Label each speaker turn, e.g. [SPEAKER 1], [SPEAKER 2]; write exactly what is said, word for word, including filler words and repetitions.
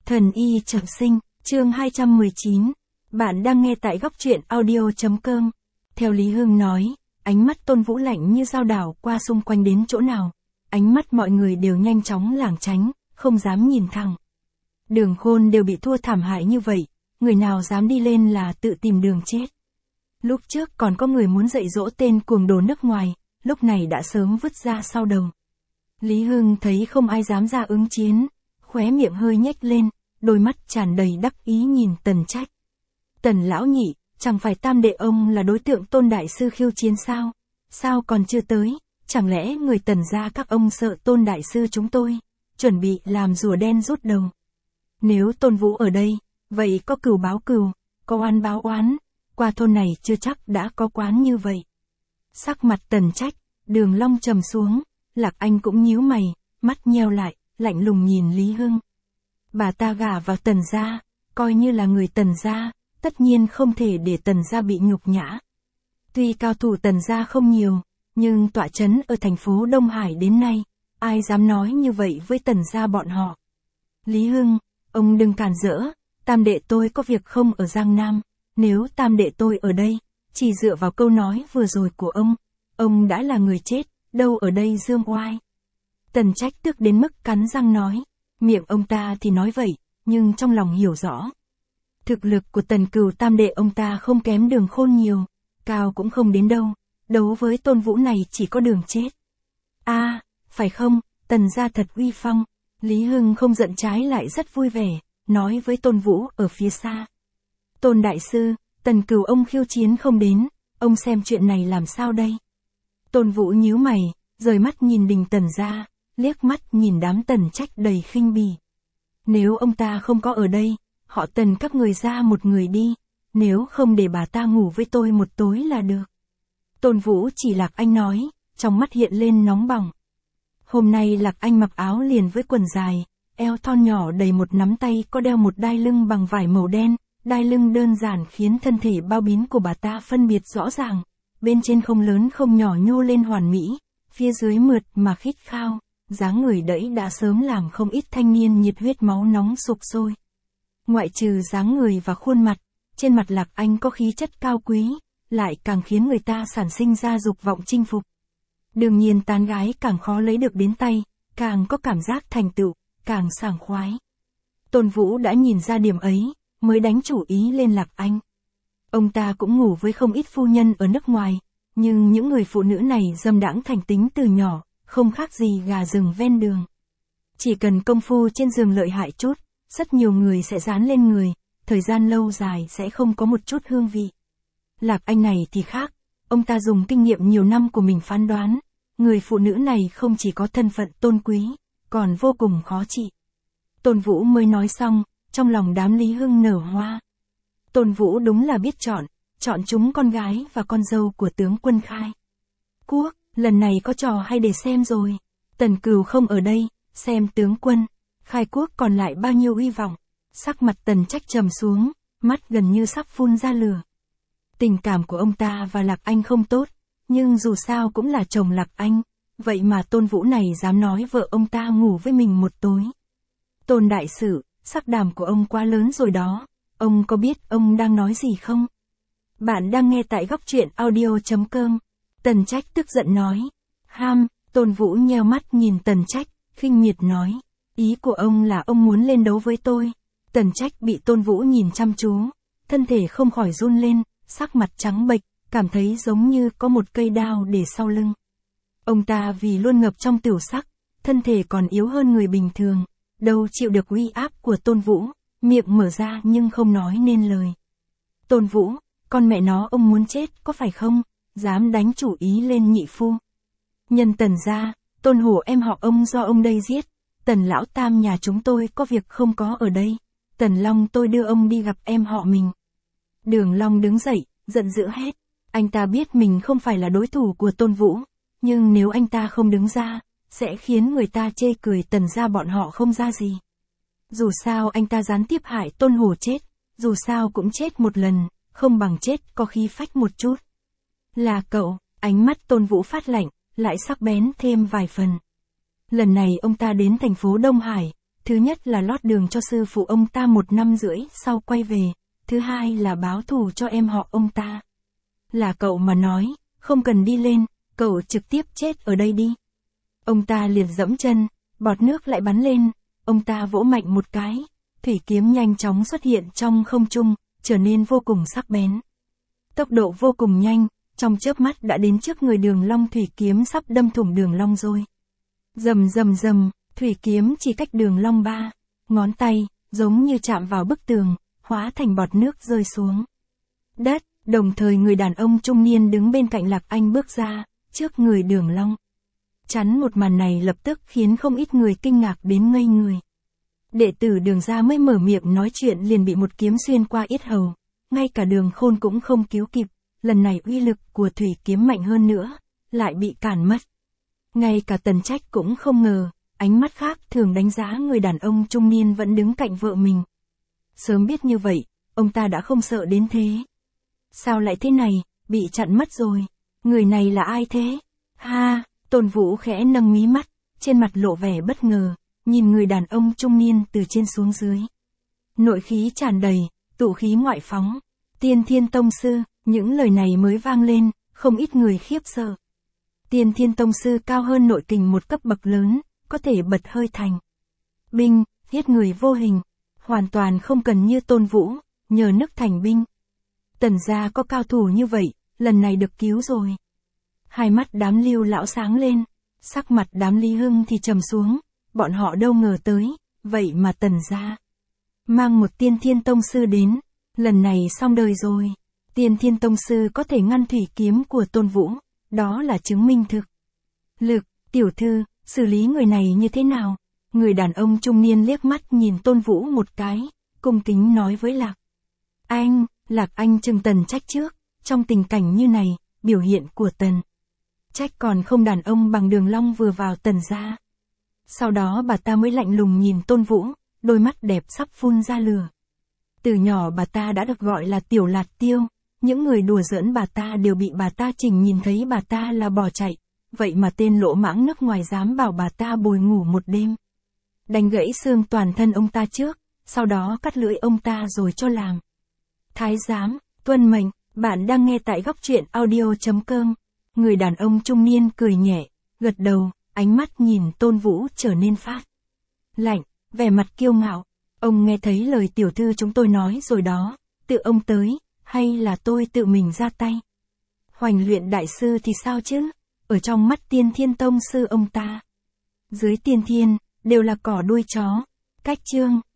[SPEAKER 1] Thần y trọng sinh, chương hai trăm mười chín. Bạn đang nghe tại góc truyện audio chấm com. Theo Lý Hưng nói, ánh mắt Tôn Vũ lạnh như dao đảo qua xung quanh đến chỗ nào. Ánh mắt mọi người đều nhanh chóng lảng tránh, không dám nhìn thẳng. Đường Khôn đều bị thua thảm hại như vậy, người nào dám đi lên là tự tìm đường chết. Lúc trước còn có người muốn dạy dỗ tên cuồng đồ nước ngoài, lúc này đã sớm vứt ra sau đầu. Lý Hưng thấy không ai dám ra ứng chiến, khóe miệng hơi nhếch lên, đôi mắt tràn đầy đắc ý nhìn Tần Trách. Tần lão nhị, chẳng phải tam đệ ông là đối tượng Tôn đại sư khiêu chiến sao? Sao còn chưa tới, chẳng lẽ người Tần gia các ông sợ Tôn đại sư chúng tôi, chuẩn bị làm rùa đen rút đầu. Nếu Tôn Vũ ở đây, vậy có cừu báo cừu, có oán báo oán, qua thôn này chưa chắc đã có quán như vậy. Sắc mặt Tần Trách, Đường Long trầm xuống, Lạc Anh cũng nhíu mày, mắt nheo lại, lạnh lùng nhìn Lý Hưng. Bà ta gả vào Tần gia, coi như là người Tần gia, tất nhiên không thể để Tần gia bị nhục nhã. Tuy cao thủ Tần gia không nhiều, nhưng tọa trấn ở thành phố Đông Hải đến nay, ai dám nói như vậy với Tần gia bọn họ. Lý Hưng, ông đừng cản rỡ, tam đệ tôi có việc không ở Giang Nam, nếu tam đệ tôi ở đây, chỉ dựa vào câu nói vừa rồi của ông, ông đã là người chết, đâu ở đây dương oai. Tần Trách tức đến mức cắn răng nói, miệng ông ta thì nói vậy, nhưng trong lòng hiểu rõ. Thực lực của Tần Cửu tam đệ ông ta không kém Đường Khôn nhiều, cao cũng không đến đâu, đấu với Tôn Vũ này chỉ có đường chết. A, à, phải không, Tần gia thật uy phong. Lý Hưng không giận trái lại rất vui vẻ, nói với Tôn Vũ ở phía xa. Tôn đại sư, Tần Cửu ông khiêu chiến không đến, ông xem chuyện này làm sao đây? Tôn Vũ nhíu mày, rời mắt nhìn Đình Tần gia, liếc mắt nhìn đám Tần Trách đầy khinh bỉ. Nếu ông ta không có ở đây, họ Tần các người ra một người đi, nếu không để bà ta ngủ với tôi một tối là được. Tôn Vũ chỉ Lạc Anh nói, trong mắt hiện lên nóng bỏng. Hôm nay Lạc Anh mặc áo liền với quần dài, eo thon nhỏ đầy một nắm tay có đeo một đai lưng bằng vải màu đen, đai lưng đơn giản khiến thân thể bao bín của bà ta phân biệt rõ ràng, bên trên không lớn không nhỏ nhô lên hoàn mỹ, phía dưới mượt mà khít khao, dáng người đẫy đã sớm làm không ít thanh niên nhiệt huyết máu nóng sục sôi. Ngoại trừ dáng người và khuôn mặt, trên mặt Lạc Anh có khí chất cao quý, lại càng khiến người ta sản sinh ra dục vọng chinh phục. Đương nhiên tán gái càng khó lấy được đến tay, càng có cảm giác thành tựu, càng sảng khoái. Tôn Vũ đã nhìn ra điểm ấy, mới đánh chủ ý lên Lạc Anh. Ông ta cũng ngủ với không ít phu nhân ở nước ngoài, nhưng những người phụ nữ này dâm đãng thành tính từ nhỏ, không khác gì gà rừng ven đường. Chỉ cần công phu trên giường lợi hại chút, rất nhiều người sẽ dán lên người, thời gian lâu dài sẽ không có một chút hương vị. Lạc Anh này thì khác, ông ta dùng kinh nghiệm nhiều năm của mình phán đoán, người phụ nữ này không chỉ có thân phận tôn quý, còn vô cùng khó trị. Tôn Vũ mới nói xong, trong lòng đám Lý Hưng nở hoa. Tôn Vũ đúng là biết chọn, chọn chúng con gái và con dâu của tướng quân Khai Quốc, lần này có trò hay để xem rồi. Tần Cửu không ở đây, xem tướng quân Khai Quốc còn lại bao nhiêu uy vọng. Sắc mặt Tần Trách trầm xuống, mắt gần như sắp phun ra lửa. Tình cảm của ông ta và Lạc Anh không tốt, nhưng dù sao cũng là chồng Lạc Anh, vậy mà Tôn Vũ này dám nói vợ ông ta ngủ với mình một tối. Tôn đại sử, sắc đảm của ông quá lớn rồi đó, ông có biết ông đang nói gì không? Bạn đang nghe tại góc truyện audio chấm com. Tần Trách tức giận nói. Ham, Tôn Vũ nheo mắt nhìn Tần Trách, khinh miệt nói. Ý của ông là ông muốn lên đấu với tôi. Tần Trách bị Tôn Vũ nhìn chăm chú, thân thể không khỏi run lên, sắc mặt trắng bệch, cảm thấy giống như có một cây đao để sau lưng. Ông ta vì luôn ngập trong tửu sắc, thân thể còn yếu hơn người bình thường, đâu chịu được uy áp của Tôn Vũ, miệng mở ra nhưng không nói nên lời. Tôn Vũ, con mẹ nó ông muốn chết có phải không, dám đánh chủ ý lên nhị phu. Nhân Tần gia, Tôn Hổ em họ ông do ông đây giết, Tần lão tam nhà chúng tôi có việc không có ở đây, Tần Long tôi đưa ông đi gặp em họ mình. Đường Long đứng dậy, giận dữ hét, anh ta biết mình không phải là đối thủ của Tôn Vũ, nhưng nếu anh ta không đứng ra, sẽ khiến người ta chê cười Tần gia bọn họ không ra gì. Dù sao anh ta gián tiếp hại Tôn Hổ chết, dù sao cũng chết một lần, không bằng chết có khí phách một chút. Là cậu, ánh mắt Tôn Vũ phát lạnh, lại sắc bén thêm vài phần. Lần này ông ta đến thành phố Đông Hải, Thứ nhất là lót đường cho sư phụ ông ta một năm rưỡi sau quay về, thứ hai là báo thù cho em họ ông ta. Là cậu mà nói, không cần đi lên, cậu trực tiếp chết ở đây đi. Ông ta liền dẫm chân, bọt nước lại bắn lên, ông ta vỗ mạnh một cái, thủy kiếm nhanh chóng xuất hiện trong không trung, trở nên vô cùng sắc bén. Tốc độ vô cùng nhanh, trong chớp mắt đã đến trước người Đường Long, thủy kiếm sắp đâm thủng Đường Long rồi. Rầm rầm rầm, thủy kiếm chỉ cách Đường Long ba ngón tay, giống như chạm vào bức tường, hóa thành bọt nước rơi xuống đất, đồng thời người đàn ông trung niên đứng bên cạnh Lạc Anh bước ra, trước người Đường Long. Chắn một màn này lập tức khiến không ít người kinh ngạc đến ngây người. Đệ tử Đường gia mới mở miệng nói chuyện liền bị một kiếm xuyên qua yết hầu, ngay cả Đường Khôn cũng không cứu kịp, lần này uy lực của thủy kiếm mạnh hơn nữa, lại bị cản mất. Ngay cả Tần Trách cũng không ngờ, ánh mắt khác thường đánh giá người đàn ông trung niên vẫn đứng cạnh vợ mình. Sớm biết như vậy, ông ta đã không sợ đến thế. Sao lại thế này, bị chặn mất rồi, người này là ai thế? Ha, Tôn Vũ khẽ nâng mí mắt, trên mặt lộ vẻ bất ngờ, nhìn người đàn ông trung niên từ trên xuống dưới. Nội khí tràn đầy, tụ khí ngoại phóng, Tiên Thiên Tông Sư, những lời này mới vang lên, không ít người khiếp sợ. Tiên Thiên Tông Sư cao hơn nội kình một cấp bậc lớn, có thể bật hơi thành binh, giết người vô hình, hoàn toàn không cần như Tôn Vũ, nhờ nức thành binh. Tần gia có cao thủ như vậy, lần này được cứu rồi. Hai mắt đám Lưu lão sáng lên, sắc mặt đám Lý Hưng thì trầm xuống, bọn họ đâu ngờ tới, vậy mà Tần gia mang một Tiên Thiên Tông Sư đến, lần này xong đời rồi. Tiên Thiên Tông Sư có thể ngăn thủy kiếm của Tôn Vũ, đó là chứng minh thực lực. Tiểu thư, xử lý người này như thế nào? Người đàn ông trung niên liếc mắt nhìn Tôn Vũ một cái, cung kính nói với Lạc Anh. Lạc Anh trừng Tần Trách trước, trong tình cảnh như này, biểu hiện của Tần Trách còn không đàn ông bằng Đường Long vừa vào Tần gia. Sau đó bà ta mới lạnh lùng nhìn Tôn Vũ, đôi mắt đẹp sắp phun ra lửa. Từ nhỏ bà ta đã được gọi là Tiểu Lạt Tiêu, những người đùa giỡn bà ta đều bị bà ta chỉnh nhìn thấy bà ta là bỏ chạy, vậy mà tên lỗ mãng nước ngoài dám bảo bà ta bồi ngủ một đêm. Đánh gãy xương toàn thân ông ta trước, sau đó cắt lưỡi ông ta rồi cho làm thái giám. Tuân mệnh, bạn đang nghe tại góc truyện audio chấm com. Người đàn ông trung niên cười nhẹ, gật đầu, ánh mắt nhìn Tôn Vũ trở nên phát lạnh, vẻ mặt kiêu ngạo. Ông nghe thấy lời tiểu thư chúng tôi nói rồi đó, tự ông tới, hay là tôi tự mình ra tay? Hoành Luyện đại sư thì sao chứ? Ở trong mắt Tiên Thiên Tông Sư ông ta, dưới tiên thiên, đều là cỏ đuôi chó. Cách chương